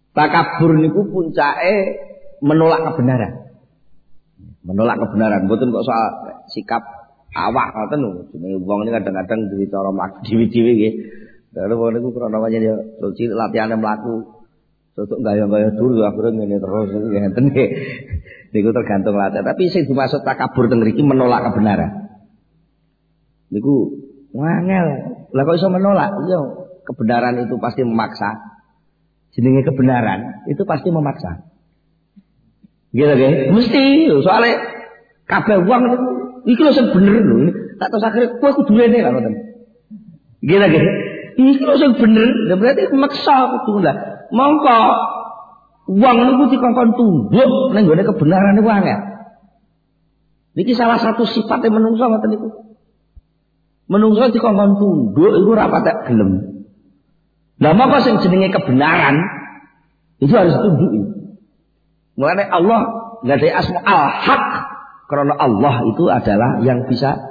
Takabur niku puncake menolak kebenaran. Menolak kebenaran, mboten kok soal sikap awak ngoten lho. Jenenge wong ini kadang-kadang duwe cara mlaku dhewe-dhewe nggih. Lha wong niku krana pancen ya cilik latihane mlaku. Tutuk gaya-gaya dulu akhirnya ngene terus ngeten nggih. Niku tergantung latih. Tapi sing dimaksud takabur teng mriki menolak kebenaran. Niku wangel. Lah kok iso menolak? Iya, kebenaran itu pasti memaksa. Jenenge kebenaran itu pasti memaksa. Gitu nggih? Mesti soalnya kabeh wong niku iki lho sing bener lho. Tak terus akhire kowe kudu rene kan ngoten. Gitu nggih? Iki lho sing bener. Lah berarti maksa kudu lah. Mongko wong niku dikongkon tunduk ning gone kebenaran niku angel. Niki salah satu sifate menungso ngoten niku. Menungso dikongkon tunduk iku ora patek gelem. Lah maka sing jenenge kebenaran itu harus tunduki. Mulane Allah nggadahi asma al-haq karena Allah itu adalah yang bisa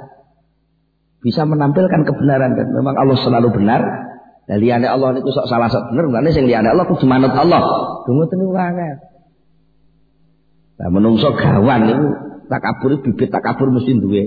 menampilkan kebenaran dan memang Allah selalu benar. Lah liyane Allah niku sok salah sok bener, mulane sing liyane Allah kudu manut Allah. Ngoten niku angel. Lah menungso gawan niku takabur bibit takabur mesti duwe.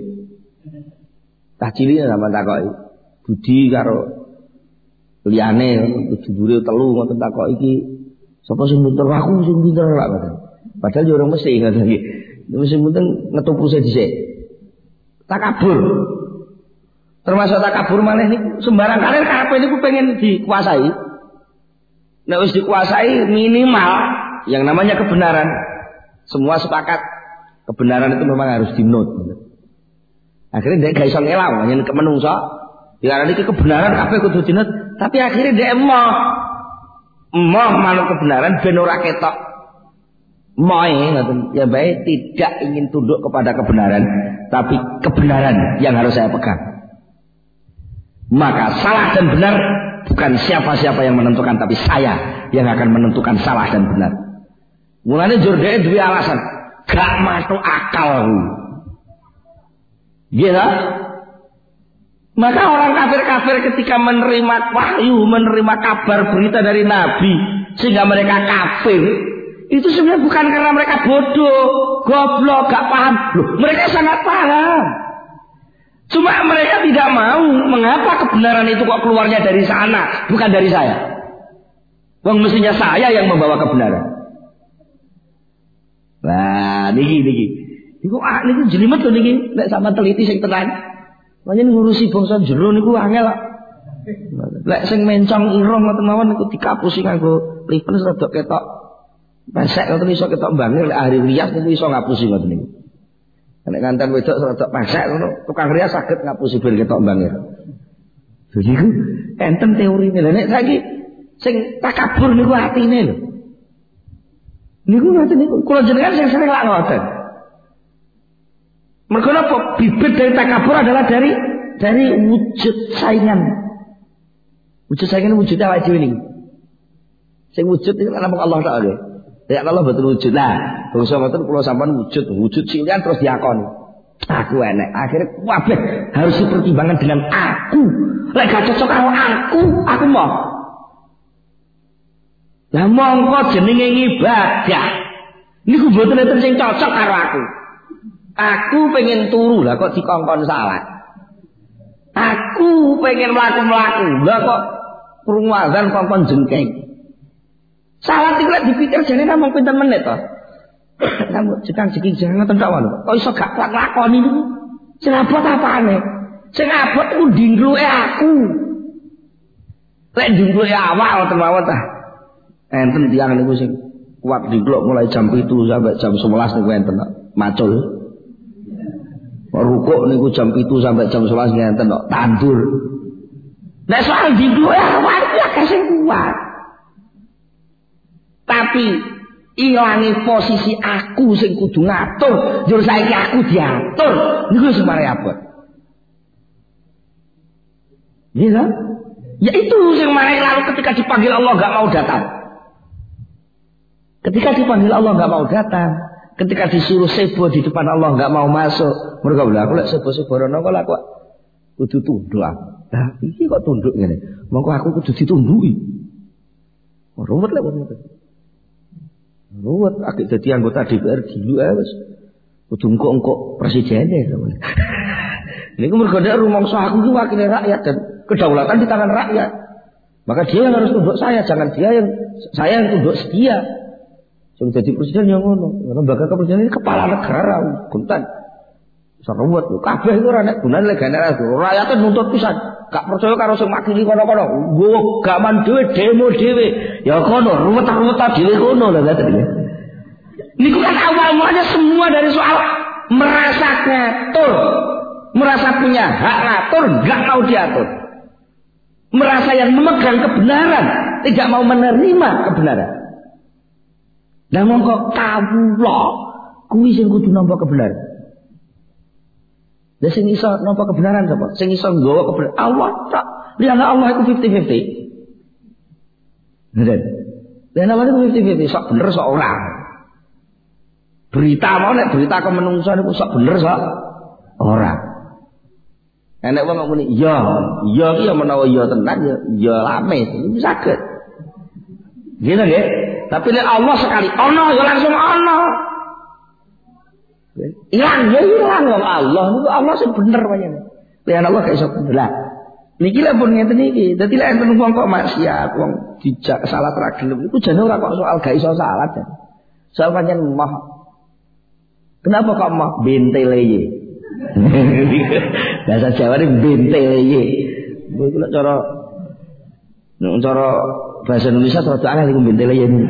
Tak cilik sampean takoki. Budi karo liyane jujure telu ngoten takok iki sapa sing pinter aku sing pinter lak ngoten. Padahal yo ora mesti ngoten iki. Mesti mungkin ngetuku dhisik. Takabur. Termasuk takabur maneh niku sembarang kali kabeh niku pengen dikuasai. Nek wis dikuasai minimal yang namanya kebenaran. Semua sepakat kebenaran itu memang harus dinut. Akhirnya dia gak iso ngelau yen ke menungso. Diarani iki kebenaran kabeh kudu dinut, tapi akhirnya dia emoh manut kebenaran ben ora ketok. Moe ngoten. Ya baik tidak ingin tunduk kepada kebenaran, tapi kebenaran yang harus saya pegang. Maka salah dan benar bukan siapa-siapa yang menentukan, tapi saya yang akan menentukan salah dan benar. Mulane jur dhek duwe alasan, gak masuk akal. Gitu. Maka orang kafir-kafir ketika menerima wahyu, menerima kabar berita dari Nabi, sehingga mereka kafir, itu sebenarnya bukan karena mereka bodoh, goblok, gak paham. Loh, mereka sangat paham. Cuma mereka tidak mau. Mengapa kebenaran itu kok keluarnya dari sana, bukan dari saya? Wong mestinya saya yang membawa kebenaran. Nah, niki. Niku jelimet lho niki, nek sama teliti sing tenan. Panjen ngurusi bangsa jero niku angel kok. Lek sing mencong irung ngoten mawon niku dikapusi nganggo lipen rada ketok. Pesek ngoten iso ketok mbangir lek ahli rias niku iso ngapusi ngoten niku. Nek nganten wedok rada pesek ngono, tukang rias saged ngapusi ben ketok mbangir. Jadi niku enten teorine. Lah nek saiki sing takabur niku atine lho. Niku ngoten niku kula jenengan sing sering lak ngoten. Mergo napa bibit dari takabur adalah dari wujud saingan. Wujud saingan wujudnya awake dhewe niku. Sing wujud itu kan Allah Taala. Ya Allah betul wujud. Nah, bangsa ngoten kula sampean wujud silian terus diakoni. Aku enek. Akhirnya kabeh harus dipertimbangkan dengan aku. Lek gak cocok karo aku mau. Lah mongko jenenge ibadah. Niku mboten enten sing cocok karo aku. Aku pengen turu lah kok dikongkon salah. Aku pengen mlaku-mlaku lah kok krungu azan kongkon jengking. Salah iki lek dipikir jane namung pinten menit to. Namun jekang-jeking jangan ngoten tok wae. Kok iso gak lakoni niku? Sing abot apane? Sing abot ku dingkluke aku. Lek dingkluke awak ngoten mawon ta. Enten tiyang niku sing kuat dingkluk mulai jam 7 sampai jam 11 niku enten macul. Rukuk niku jam 7 sampai jam 11 ngenten kok tandur. Nek soal dingkluk awak ya sing kuat. Tapi ilangi posisi aku sing kudu ngatur, jur saiki aku diatur, niku sing mari abot. Iya. Ya itu sing mari lalu ketika dipanggil Allah enggak mau datang. Ketika dipanggil Allah enggak mau datang, ketika disuruh sebo di depan Allah enggak mau masuk. Mergo lha aku lek sebo-sebo rono kok aku kudu tunduk. Lah iki kok tunduk ngene. Mongko aku kudu ditunduki. Ruwet lek ngono. Ruwet agak dadi anggota DPR dulu wis. Kudu engko presidene. Niku mergo nek rumangsa aku iki wakil rakyat dan kedaulatan di tangan rakyat. Maka dia yang harus tunduk saya, jangan saya yang tunduk dia. Sing dadi presiden yang ngono. Lembaga kepresidenan ini kepala negara, guntan. Seruwet kabeh iku ora nek gunane legane rakyat nuntut pisan. Gak percaya karo sing makili kono-kono. Nggo gaman dhewe demo dhewe. Ya kono ruwet-ruwet dhewe kono lho ngoten. Niku kan awal mulanya semua dari soal merasa ngatur, merasa punya hak ngatur, gak mau diatur. Merasa yang memegang kebenaran, tidak mau menerima kebenaran. Lah mongko kawula kuwi sing kudu nampa kebenaran. Lah sing iso nampa kebenaran sapa? Sing iso nggawa kebenaran Allah tak. Liyane Allah iku 50-50. Ngoten. Liyane Allah iku 50-50, sok bener sok ora. Berita mau nek berita ke menungso niku sok bener sok ora. Nek wong ngomong iya ki ya menawa iya tenan ya lame saged. Gitu nggih. Tapi nek Allah sekali ana ya langsung ana. Ilang ya ilang wong Allah niku Allah sing bener pancen. Lha Allah gak iso bener. Niki lek pun ngeten iki, dadi lek enten wong kok maksiat, wong dijak salat ra gelem iku jane ora kok soal gak iso salat. Soal pancen mah. Kenapa kok mah benteleye? Bahasa Jawa ini benteleye. Iku lek cara bahasa Indonesia rada aneh iku benteleye ini.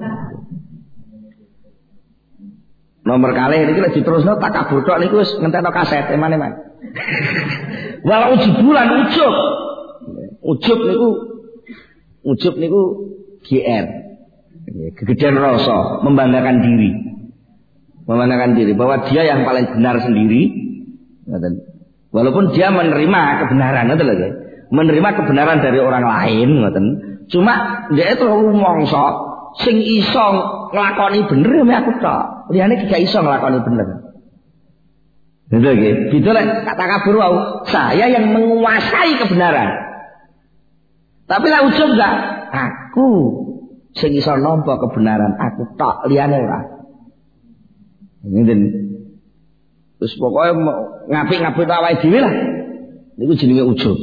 Nomor kali ini lek diterusno takabur tok niku wis ngentekno kaset eman-eman. Walau bulan ujub. Ujub niku GR. Kegedean rasa, membanggakan diri. Membanggakan diri bahwa dia yang paling benar sendiri. Walaupun dia menerima kebenaran, menerima kebenaran dari orang lain, cuma dia itu rumangsa sing iso nglakoni bener ya aku tok. Liyane gak iso nglakoni bener. Betul nggih? Gitu lek kata kabur wau, saya yang menguasai kebenaran. Tapi lek ujub enggak, aku sing iso nampa kebenaran, aku tok, liyane ora. Ngene. Terus pokoknya ngapik-ngapik awake dhewe lah. Niku jenenge ujub.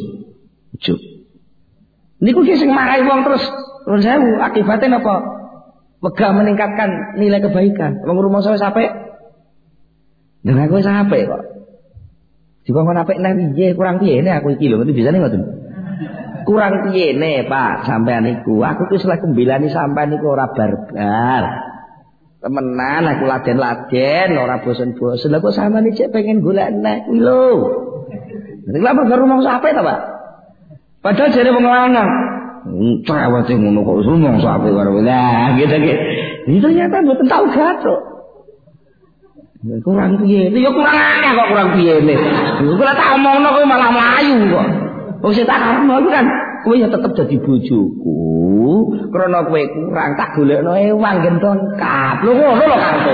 Niku ki sing marahi wong terus nuwun sewu, akibatnya napa? Wegah meningkatkan nilai kebaikan. Wong rumangsa wis apik. Dengan aku wis apik kok. Dikon apik nang piye kurang piyene aku iki lho, ngerti bisane ngoten. Kurang piyene, Pak, sampean niku. Aku ki selek mbelani sampean niku ora barbar. Temenan aku laden-laden ora bosen-bosen. Lah kok sampean iki pengen golek nek kuwi lho. Nek lha perkara rumangsa apik ta, Pak? Padahal jare wong lanang cewek ngono kok rumangsa apik karo lah gitu. Itu ternyata mboten tau gathuk. Kurang piye? Ya kurang akeh kok kurang piyene. Kula tak omongno kowe malah mlayu kok. Wong sing tak karepno iku kan kowe ya tetep dadi bojoku. Krana kowe kurang tak golekno ewang gentongkap. Lho ngono lho karepe.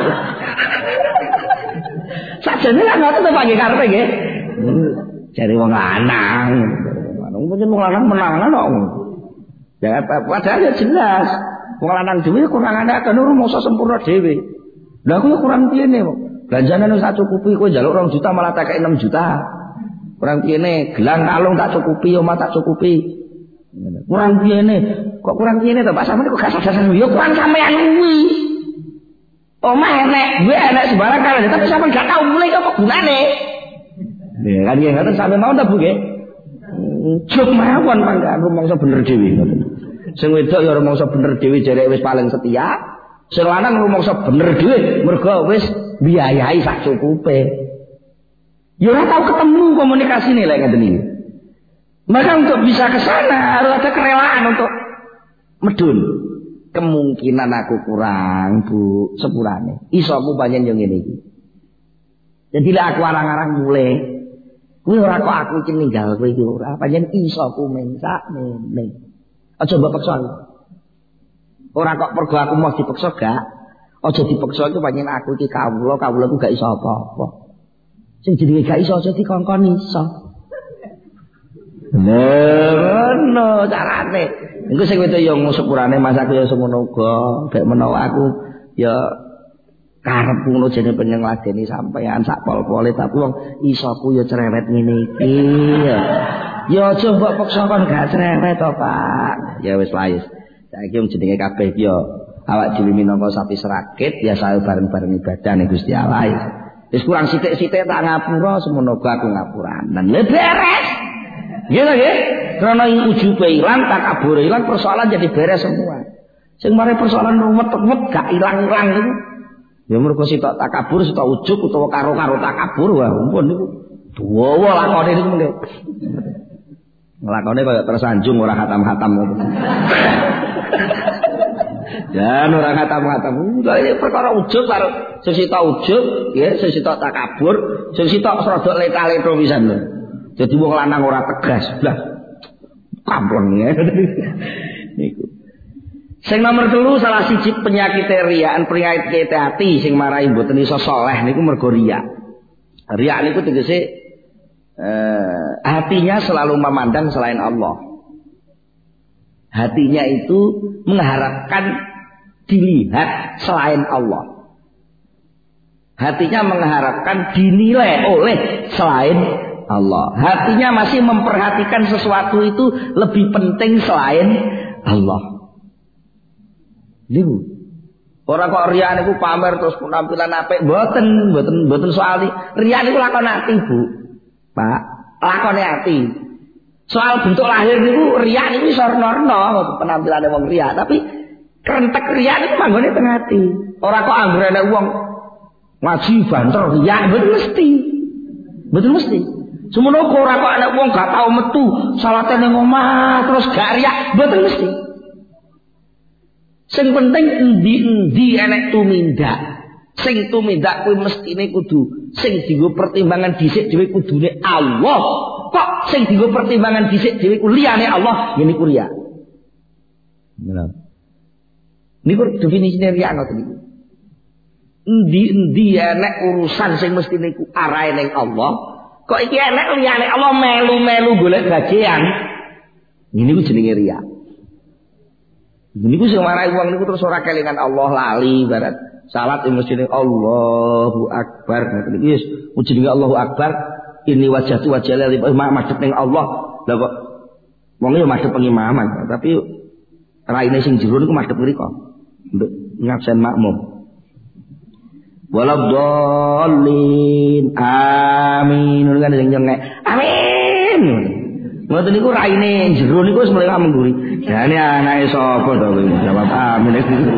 Sajane lan ngoten to Pak nggih karepe nggih. Jare wong lanang. Wong lanang menangan kok. Ya padahal ya jelas. Wong lanang dhewe kurangane akeh rumangsa sempurna dhewe. Lah aku ya kurang piyene kok. Belanjane wis tak cukupi kowe njaluk 2 juta malah tak kei 6 juta. Kurang piyene, gelang kalung tak cukupi, omah tak cukupi. Kurang piyene. Kok kurang piyene to Pak sampeyan kok gak sadar ya kurang sampean kuwi. Omah enek, duwe enek sembarang kan tapi sampeyan gak tau mulai kok gunane. Nggih, kan nggih ngoten sampeyan mau ta Bu nggih? Juk mawon pangkat rumangsa bener dhewe ngoten. Sing wedok ya rumangsa bener dhewe jare wis paling setia. Sing lanang rumangsa bener dhewe mergo wis biayai sak cukupe. Ya ora tau ketemu komunikasine lek ngeten iki. Maka untuk bisa ke sana harus ada kerelaan untuk medun. Kemungkinan aku kurang, Bu, sepurane. Isomu pancen yo ngene iki. Jadi lek aku arang-arang mulai kuwi ora kok aku iki ninggal kowe iki ora, pancen isoku mensak mene. Aja mbok paksa aku. Ora kok pergo aku mau dipaksa gak. Aja dipaksa iki pancen aku iki kawula ku gak iso apa-apa. Sing jenenge gak iso aja dikongkon iso. Ngono carane. Engko sing wedok yo sepurane mas aku yo semono uga, gek menawa aku ya karep ngono jane pengen ngladeni sampean sak pol-pole tapi wong isoku ya cerewet ngene iki ya. Ya aja mbok paksa kon gak cerewet to, Pak. Ya wis lae. Saiki wong jenenge kabeh ya awak dhewe minangka sapi serakit ya sae bareng-bareng ibadah ning Gusti Allah. Wis kurang sithik-sithik tak ngapura semono aku ngapuranen. Lha beres. Nggih nggih. Karena ujube ilang, takabur ilang, persoalan jadi beres semua. Sing mari persoalan ruwet-ruwet gak ilang-ilang niku. Ya mergo sitok takabur, sitok ujug utawa karo-karo takabur, wah ampun niku. Dawa lakone niku mengke. Lakone kaya tersanjung ora hatam-hatam ngono. Ya ora hatam-hatam. Ini perkara ujug karo sing sitok ujug, ya sing sitok takabur, sing sitok rada leta-leto pisan lho. Jadi wong lanang ora tegas, blas. Kampung ya. Niku. Sing nomor 3 salah siji penyakit riaan, penyakit hati sing marai mboten iso saleh niku mergo riya. Riya niku tegese hatinya selalu memandang selain Allah. Hatinya itu mengharapkan dilihat selain Allah. Hatinya mengharapkan dinilai oleh selain Allah. Hatinya masih memperhatikan sesuatu itu lebih penting selain Allah. Niku. Ora kok riya niku pamer terus penampilan apik, mboten soal riya niku lakon ati, Bu. Pak, lakone ati. Soal bentuk lahir niku riya niku iso rena-rena penampilane wong riya, tapi krentek riya niku manggone teng ati. Ora kok anggere nek wong ngaji banter riya mboten mesti. Mboten mesti. Semono kok ora kok nek wong gak tau metu salate ning omah terus gak riya, mboten mesti. Sing penting endi enek tumindak. Sing tumindak kuwi mestine kudu sing dienggo pertimbangan dhisik dhewe kudune Allah. Kok sing dienggo pertimbangan dhisik dhewe ku liyane Allah, ngene ku riya. Bener. Niku definisine riya ngoten niku. Endi enek urusan sing mestine ku arahe ning Allah, kok iki enek liyane Allah melu-melu golek bagian. Ngene ku jenenge riya. Niku sing marai wong niku terus ora kelingan Allah lali barat salat ing masjid Allahu Akbar ngoten iki wis jenenge Allahu Akbar ini wajhatu wajhal madhep ning Allah. Lah kok wong yo madhep pengimaman tapi raine sing jero niku madhep mriko nduk ngabsen makmum. Waladhdallin amin ngono kan sing nyengek amin. Ngoten niku raine jero niku wis mulai mengguri. Jane anake sapa to kowe jawab amin.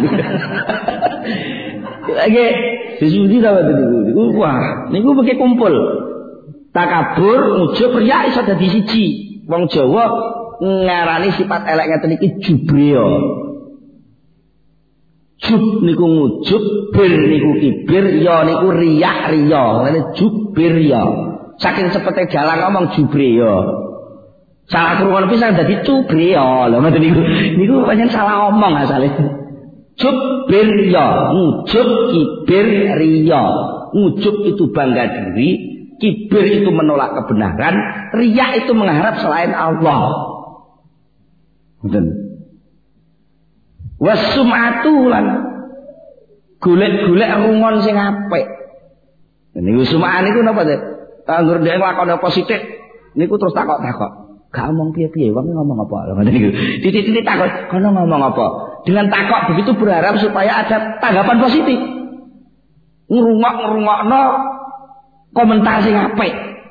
Lagi sesudi ta niku. Wah, niku pakai kumpul. Takabur, ujub, riya iso dadi siji. Wong Jawa ngarani sifat elek ngeten iki jubreya. Jub niku ngujub, bir niku kibir, ya niku riya. Ngene jubir ya. Saking sepete jalan ngomong jubreya. Salah kurungan pisan dadi cubreya. Lha ngoten niku. Niku pancen salah omong asale. Jubir ya, ngujub kibir riya. Ngujub itu bangga diri, kibir itu menolak kebenaran, riya itu mengharap selain Allah. Ngoten. Wasum'atu lan golek-golek rungon sing apik. Niku sum'ah niku napa teh? Anggur dhek nglakoni apa sithik niku terus takok-takok. Gak ngomong piye-piye, wong ngomong apa? Ngoten niku. Titik-titik takok, kono ngomong apa? Dengan takok begitu berharap supaya ada tanggapan positif. Ngrungok-ngrungokno komentar sing apik.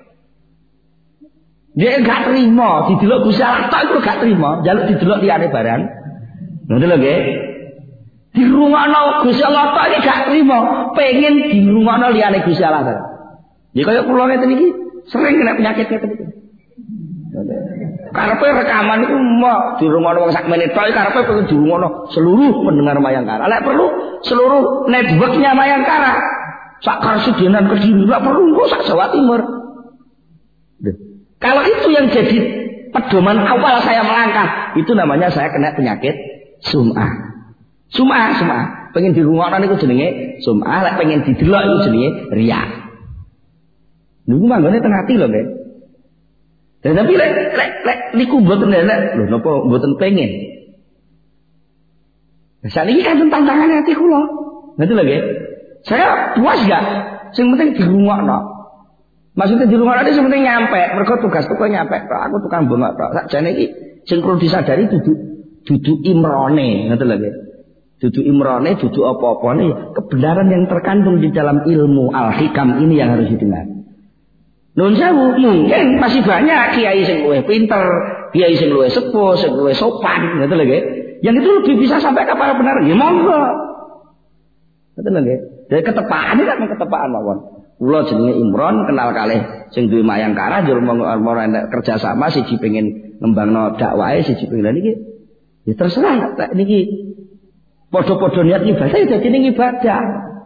Dia gak terima, didelok Gusti Allah tok iku gak terima, njaluk didelok liyane barang. Ngoten lho nggih. Dirungokno Gusti Allah tok iki gak terima, pengen dirungokno liyane Gusti Allah barang. Ya kaya kula ngeten iki sering kena penyakit ngeten iki. Karepe rekaman iku mau dirungokno wong sak menit tok karepe pengen dirungokno seluruh pendengar Mayangkara. Lek perlu seluruh networknya Mayangkara. Sak Karsidenan Kediri lek perlu kok sak Jawa Timur. Kalau itu yang jadi pedoman awal saya melangkah, itu namanya saya kena penyakit sum'ah. Sum'ah. Pengen dirungokno niku jenenge sum'ah, lek pengen didelok iku jenenge riya. Niku manggone teng ati lho, Nggih. Tapi lek niku mboten enak. Lho napa mboten pengen? Sakniki kan tantangan hati kula. Ngerti lagi? Saya puas gak? Sing penting dirungokno. Maksudnya dirungokno itu sing penting nyampe. Mergo tugas kok nyampe tok. Aku tukang bengok tok. Sakjane iki sing perlu disadari dudu imrone, ngerti lagi? Dudu imrone, dudu apa-apane kebenaran yang terkandung di dalam ilmu al-hikam ini yang harus didengar. Nun sewu, mungkin masih banyak kiai sing luwih pinter, kiai sing luwih sepuh, sing luwih sopan, ngerti lagi? Yang itu lebih bisa sampai ke para benar. Ya monggo. Ngerti lagi? Dari ketepaan ini kan ketepaan mawon. Kula jenenge Imron, kenal kalih sing duwe Mayangkara, njur mau kerja sama siji pengin ngembangno dakwahe, siji pengin niki. Ya terserah tak niki. Padha-padha niat ibadah ya dadi ning ibadah.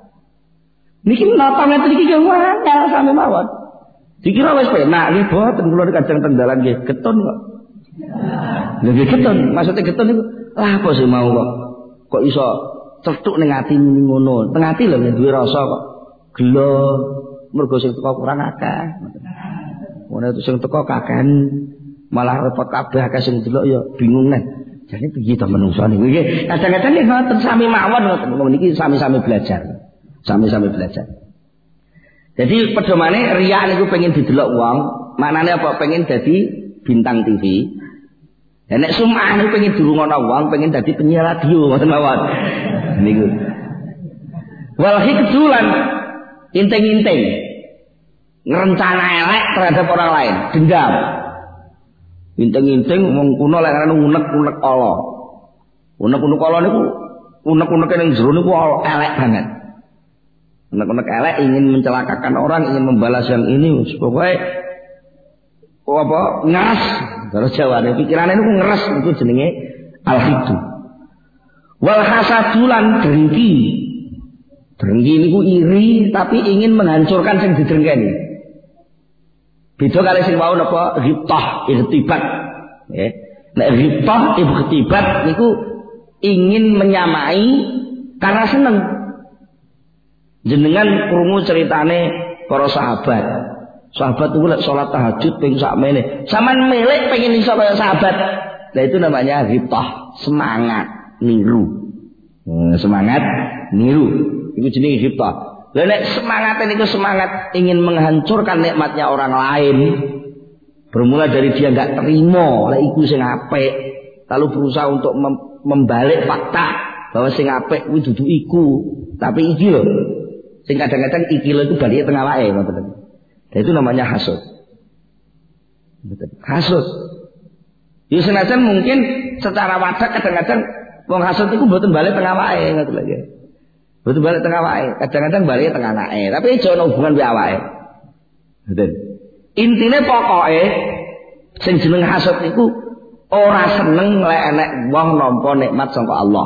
Niki napa ngeten iki yo angel sami mawon. Dikira wis penak nggih boten kula kadang tenggalan nggih getun kok. Nggih getun, maksudnya getun niku lah apa sih mau kok iso cetuk ning ati ngono. Teng ati lho duwe rasa kok. Gelo mergo sing teko kurang akeh. Ngono itu sing teko kakehan malah repot kabeh akeh sing delok ya bingung neh. Jane piye to menungso niku nggih. Kadang-kadang nggih ngoten sami mawon ngoten niki sami-sami belajar. Sami-sami belajar. Jadi pedomane riya niku pengen didelok wong, maknane apa? Pengen dadi bintang TV. Ya nek sum'ah niku pengen dirungokno wong, pengen dadi penyiar radio ngoten mawon. Niku. Wal hikdulan inting-inting ngerencana elek terhadap orang lain, dendam. Inting-inting wong kuno lek ana unek-unek ala. Unek-unek ala niku unek-uneke ning jero niku elek banget. Unek-unek elek ingin mencelakakan orang, ingin membalas yang ini, pokoknya apa ngeres. Terus Jawane pikirane niku ngeres, itu jenenge al-hikdu. Wal hasadulan dengki. Dengki niku iri tapi ingin menghancurkan sing didengkeni. Beda kali sing wau napa ghibtah, irtibat. Nggih. Nek ghibtah, irtibat niku ingin menyamai karena seneng. Jenengan krungu ceritane para sahabat. Sahabat itu lek salat tahajud ping sakmene. Saman melek pengen iso kaya sahabat. Nah itu namanya ghibtah, semangat niru. Semangat niru. Itu jenenge ghibtah. Lah nek semangat niku semangat ingin menghancurkan nikmatnya orang lain. Bermula dari dia enggak terima lek iku sing apik, lalu berusaha untuk membalik fakta bahwa sing apik kuwi dudu iku, tapi iki lho. Sing kadang-kadang iki lho itu balik tengah wae ngoten. Dan itu namanya hasud. Hasud. Ya senajan mungkin secara wadah kadang-kadang wong hasud iku mboten balik tengah wae ngoten lho. Mboten balik tengah wae, kadang-kadang balik tengah anake, tapi aja ono hubungan mbek awake. Ngoten. Intine pokoke sing jeneng hasud niku ora seneng lek enek wong nampa nikmat saka Allah.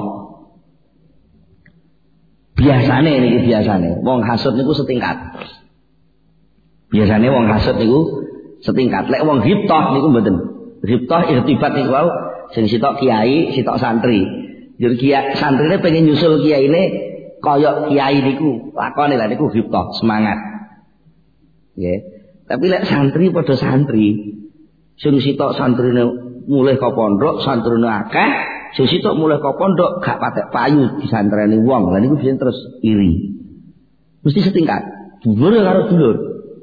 Biasane niki biasane wong hasud niku setingkat. Biasane wong hasud niku setingkat. Lek wong ghibtah niku mboten. Ghibtah irtibat niku wau sing sitok kiai, sitok santri. Jadi kiai santrine pengen nyusul kiyaine kaya kiai niku, lakone lha niku ghibtah, semangat. Nggih. Tapi lek santri padha santri. Sing sitok santrine mulih ka pondok, santrine akeh, sing sitok mulih ka pondok gak patek payu disantreni wong. Lah niku biyen terus iri. Mesti setingkat. Dulur karo dulur.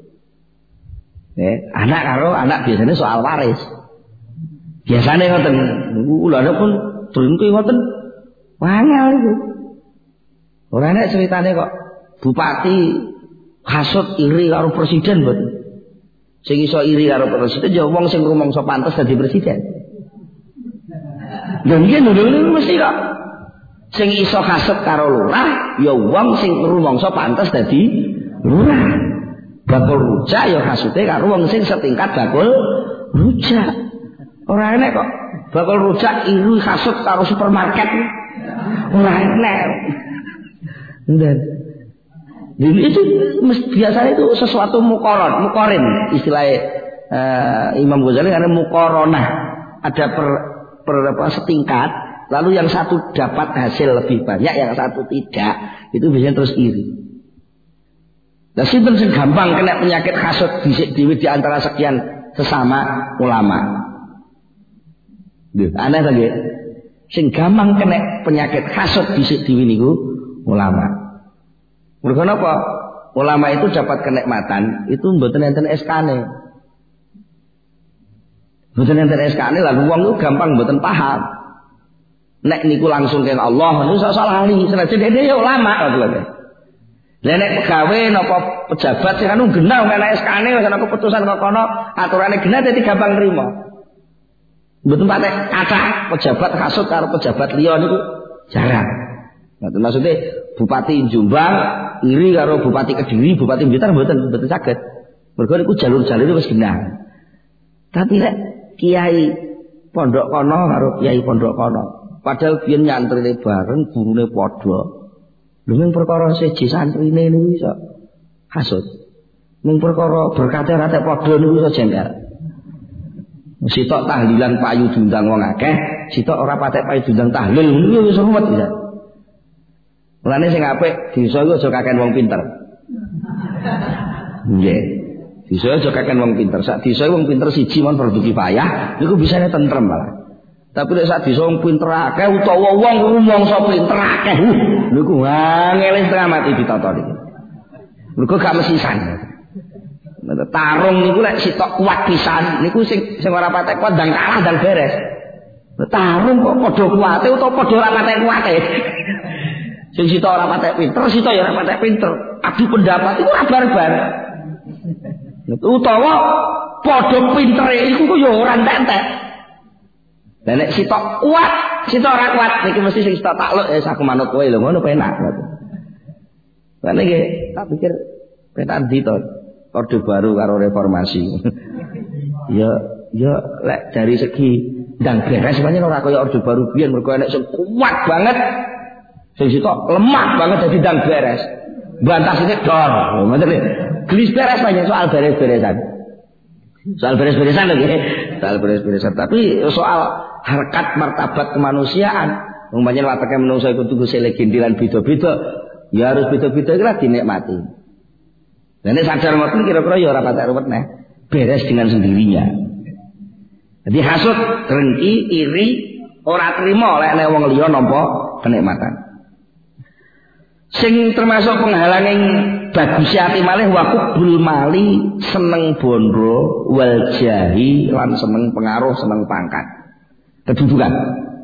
Anak karo anak biasanya soal waris. Biasane ngoten. Niku ulane pun drengki ngoten. Wangel niku. Ora nek ceritane kok bupati hasud iri karo presiden mboten. Sing iso iri karo presiden ya wong sing rumangsa pantes dadi presiden. Lha nggih lho mesti kok. Sing iso hasud karo lurah ya wong sing rumangsa pantes dadi lurah. Bakul rujak ya hasude karo wong sing setingkat bakul rujak. Ora enek kok bakul rujak iri hasud karo supermarket. Ora enek. Dan itu biasanya itu sesuatu mukorin istilah Imam Ghazali karena mukoronah ada setingkat, lalu yang satu dapat hasil lebih banyak, yang satu tidak, itu biasanya terus iri. Nah sinten sing gampang kena penyakit hasud di antara sekian sesama ulama. Aneh lagi, sing gampang kena penyakit hasud di niku ulama. Mergo napa? Ulama itu dapat kenikmatan itu mboten enten SK-ne. Mboten enten SK-ne lan wong itu gampang mboten paham. Nek niku langsung keng Allah niku sak salah ali, senajan dhewe ya ulama ngoten. Lah nek pegawe napa pejabat sing anu genah menek SK-ne wis ana keputusan kok kono aturane genah dadi gampang nrimo. Mboten patek kathah pejabat kasut karo pejabat liya niku jarang. Maksudnya Bupati Jombang iri karo Bupati Kediri, Bupati Blitar mboten saged. Mergo niku jalur-jalure wis genah. Tapi nek kiai pondok kono karo kiai pondok kono, padahal biyen nyantrine bareng, gurune padha. Lha ning perkara siji santrine niku iso hasud. Ning perkara berkate rate padha niku iso jengkel. Sitok tahlilan payu diundang wong akeh, sitok ora patek payu diundang tahlil niku wis ruwet bisa. Mulane sing apik desa iku aja kaken wong pinter. Nggih. Desa aja kaken wong pinter. Sak desa wong pinter siji mon produk kifayah niku bisane tentrem malah. Tapi nek sak desa wong pinter akeh utawa wong rumangsa pinter akeh niku angel setengah mati ditata niku. Mergo gak mesisan. Tarung niku lek sitok kuat pisan niku sing ora patek kuat ndang kalah ndang beres. Tarung kok padha kuwate utawa padha ora patek kuwate. Sing sitok ora patek pinter, sitok ya ora patek pinter. Adu pendapat iku ora barbar. Utawa padha pintere iku ya ora entek-entek. Lah nek sitok kuat, sitok ora kuat niki mesti sing sitok takluk ya aku manut kowe lho ngono penak. Lah niki tak pikir penak ndi to? Orde Baru karo reformasi. ya lek dari segi ndang beres pancen ora kaya Orde Baru biyen mergo enek sing kuat banget. Sing sitok lemah banget dadi ndang beres. Bantasine dor. Ngoten lho. Gelis beres pancen soal beres-beresan. Soal beres-beresan lho nggih. Soal beres-beresan tapi soal harkat martabat kemanusiaan. Umpamane watake menungso iku tuku legendilan beda-beda, ya harus beda-beda iki lah dinikmati. Lah nek sadar ngoten kira-kira ya ora patek ruwet neh. Beres dengan sendirinya. Jadi hasud, dengki, iri, ora trima lek nek wong liya nampa kenikmatan. Sing termasuk penghalanging bagus ati malih waqubul mali, seneng bondo, wal jahi lan seneng pengaruh, seneng pangkat. Kedudukan.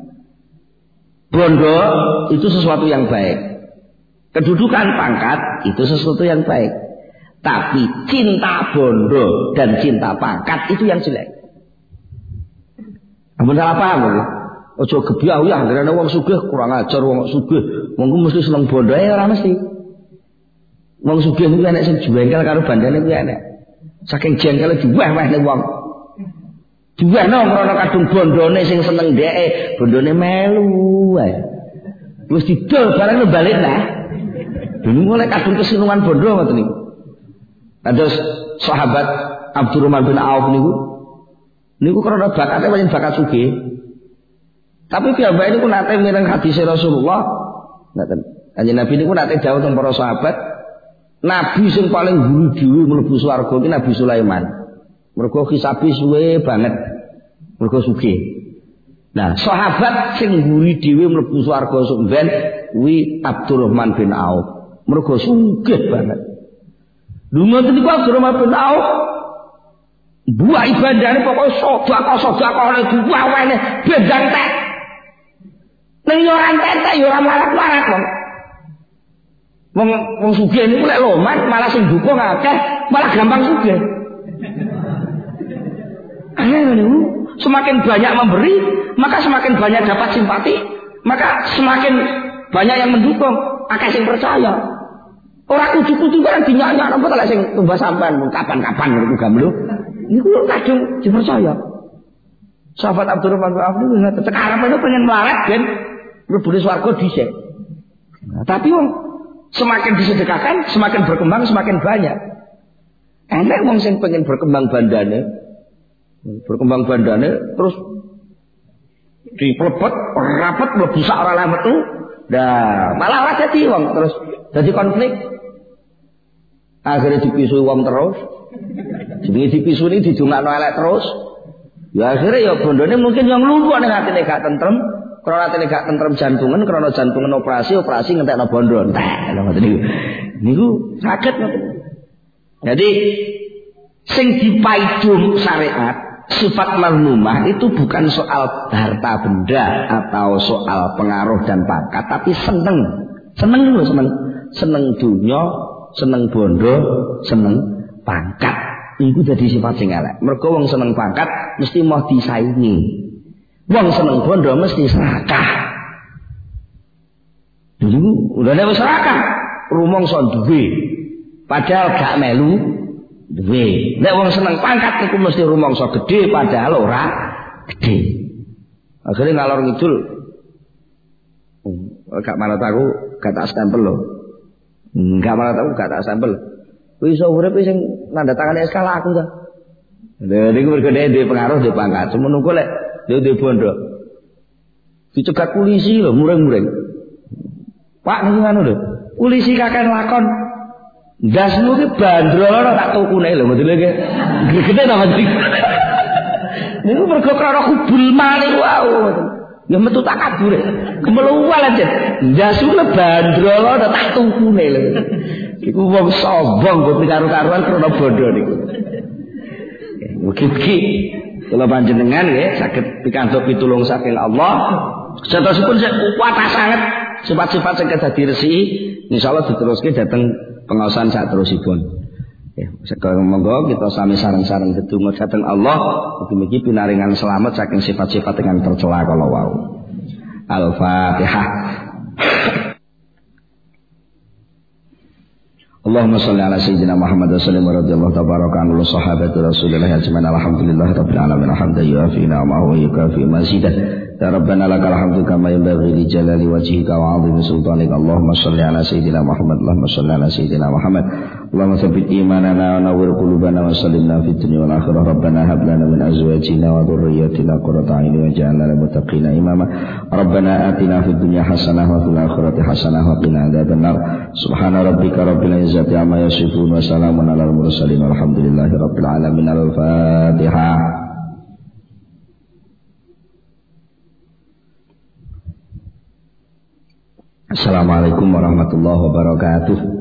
Bondo itu sesuatu yang baik. Kedudukan pangkat itu sesuatu yang baik. Tapi cinta bondo dan cinta pangkat itu yang jelek. Ampun salah paham lho. Ojo gebyah ya anggere wong sugih kurang ajar wong sugih. Wong ku mesti seneng bondo ora mesti. Wong sugih niku enek sing jengkel karo bandane kuwi enek. Saking jengkele diweh wehne wong. Diwehno krana kadung bondone sing seneng dheke, bondone melu wae. Wis didol bareng balik nah. Dene mulai kadung kesenungan bondo ngoten niku. Kados sahabat Abdurrahman bin Auf niku krana bakate pancen bakat sugih. Tapi piyambake niku nate mireng hadis Rasulullah. Ngaten. Kanjeng Nabi niku nate dawuh teng para sahabat, nabi sing paling guru dhewe mlebu swarga iki Nabi Sulaiman. Mergo hisabe suwe banget. Mergo sugih. Nah, sahabat sing guru dhewe mlebu swarga sumben kuwi Abdurrahman bin Auf. Mergo sugih banget. Lha ngoten niku Abdurrahman bin Auf buah ibadahane pokoke sedekah nek buah wene bendang tek. Ning yo ora entek yo ora marak-marak wong. Wong sugih niku lek loman malah sing dukung akeh, malah gampang sugih. Semakin banyak memberi, maka semakin banyak dapat simpati, maka semakin banyak yang mendukung, akeh sing percaya. Ora kudu-kudu kan dinyak-nyak apa lek sing tumbas sampean kapan-kapan niku gamlu. Niku kadung dipercaya. Sahabat Abdurrahman bin Auf niku ngoten. Sekarang itu pengen melarat ben mlebu swarga dhisik. Nah, tapi wong semakin disedekahkan, semakin berkembang, semakin banyak. Enek wong sing pengen berkembang bandane terus diplebet rapet mlebu sak ora metu. Nah, malah ora dadi wong terus dadi konflik. Akhirnya dipisui wong terus. Jenenge dipisuni didongakno elek terus. Ya akhirnya ya bondone mungkin yang lumpuh ning atine gak tentrem, krana atine gak tentrem jantungan, krana jantungan operasi ngentekno bondo. Entek lho ngoten niku. Niku saged ngoten. Jadi sing dipaidum syariat sifat mazmumah itu bukan soal harta benda atau soal pengaruh dan pangkat, tapi seneng dunya, seneng bondo, seneng pangkat. Iku dadi sifat sing elek. Mergo wong seneng pangkat mesti mau disaingi. Wong seneng bondo mesti serakah. Dulu udah wis serakah, rumangsa duwe. Padahal gak melu duwe. Nek wong seneng pangkat niku mesti rumangsa gedhe padahal ora gedhe. Akhirnya ngalor ngidul. Gak manut aku gak tak stempel lho. Gak manut aku gak tak stempel. Kuwi iso urip sing nanda tangane SK aku ta. Lha niku mergo dhewe pengaruh di pangkat. Semono kok lek dhewe bondo. Dicegat polisi lho muring-muring. Pak niku ngono lho. Polisi kakek lakon. Dasmu ki bandrol tak tukune lho modele ki. Gede ta Mas. Niku mergo krana kubul mali wae. Ya metu tak kabur. Kemeluwal aja. Dasune bandrol tak tukune lho. Iku wong sombong kok karo-karuan krana bondo niku. Mugi-mugi kula panjenengan nggih saged pikantuk pitulung saking Allah. Setosipun sing kuwat sanget sifat-sifat sing kedadi resiki insyaallah diteruske dhateng pengaosan sak terusipun. Ya, sekarang monggo kita sami sareng-sareng ndedonga dhateng Allah mugi-mugi pinaringan selamat saking sifat-sifat ingkang tercela kala wau. Al-Fatihah. Allahumma shalli ala sayyidina Muhammad wa sallim radhiyallahu tabaraka anhu sahabati Rasulillah ajmain alhamdulillah rabbil alamin hamdan yuafi ni'amahu wa yukafi mazidah. Ya Rabbana lakal hamdu kama yanbaghi li jalali wajhika wa 'azimi sultanika. Allahumma shalli ala sayyidina Muhammad. Allahumma shalli ala sayyidina Muhammad. Allahumma tsabbit imanana wa nawwir qulubana wa sallimna fid dunya wal akhirah. Rabbana hab lana min azwajina wa dhurriyyatina qurrata a'yun waj'alna lil muttaqina imama. Rabbana atina fid dunya hasanah wa fil akhirati hasanah wa qina adzabannar. Subhana rabbika rabbil izzati amma yasifun wa salamun alal mursalin walhamdulillahi rabbil alamin. Al-Fatihah. Assalamualaikum warahmatullahi wabarakatuh.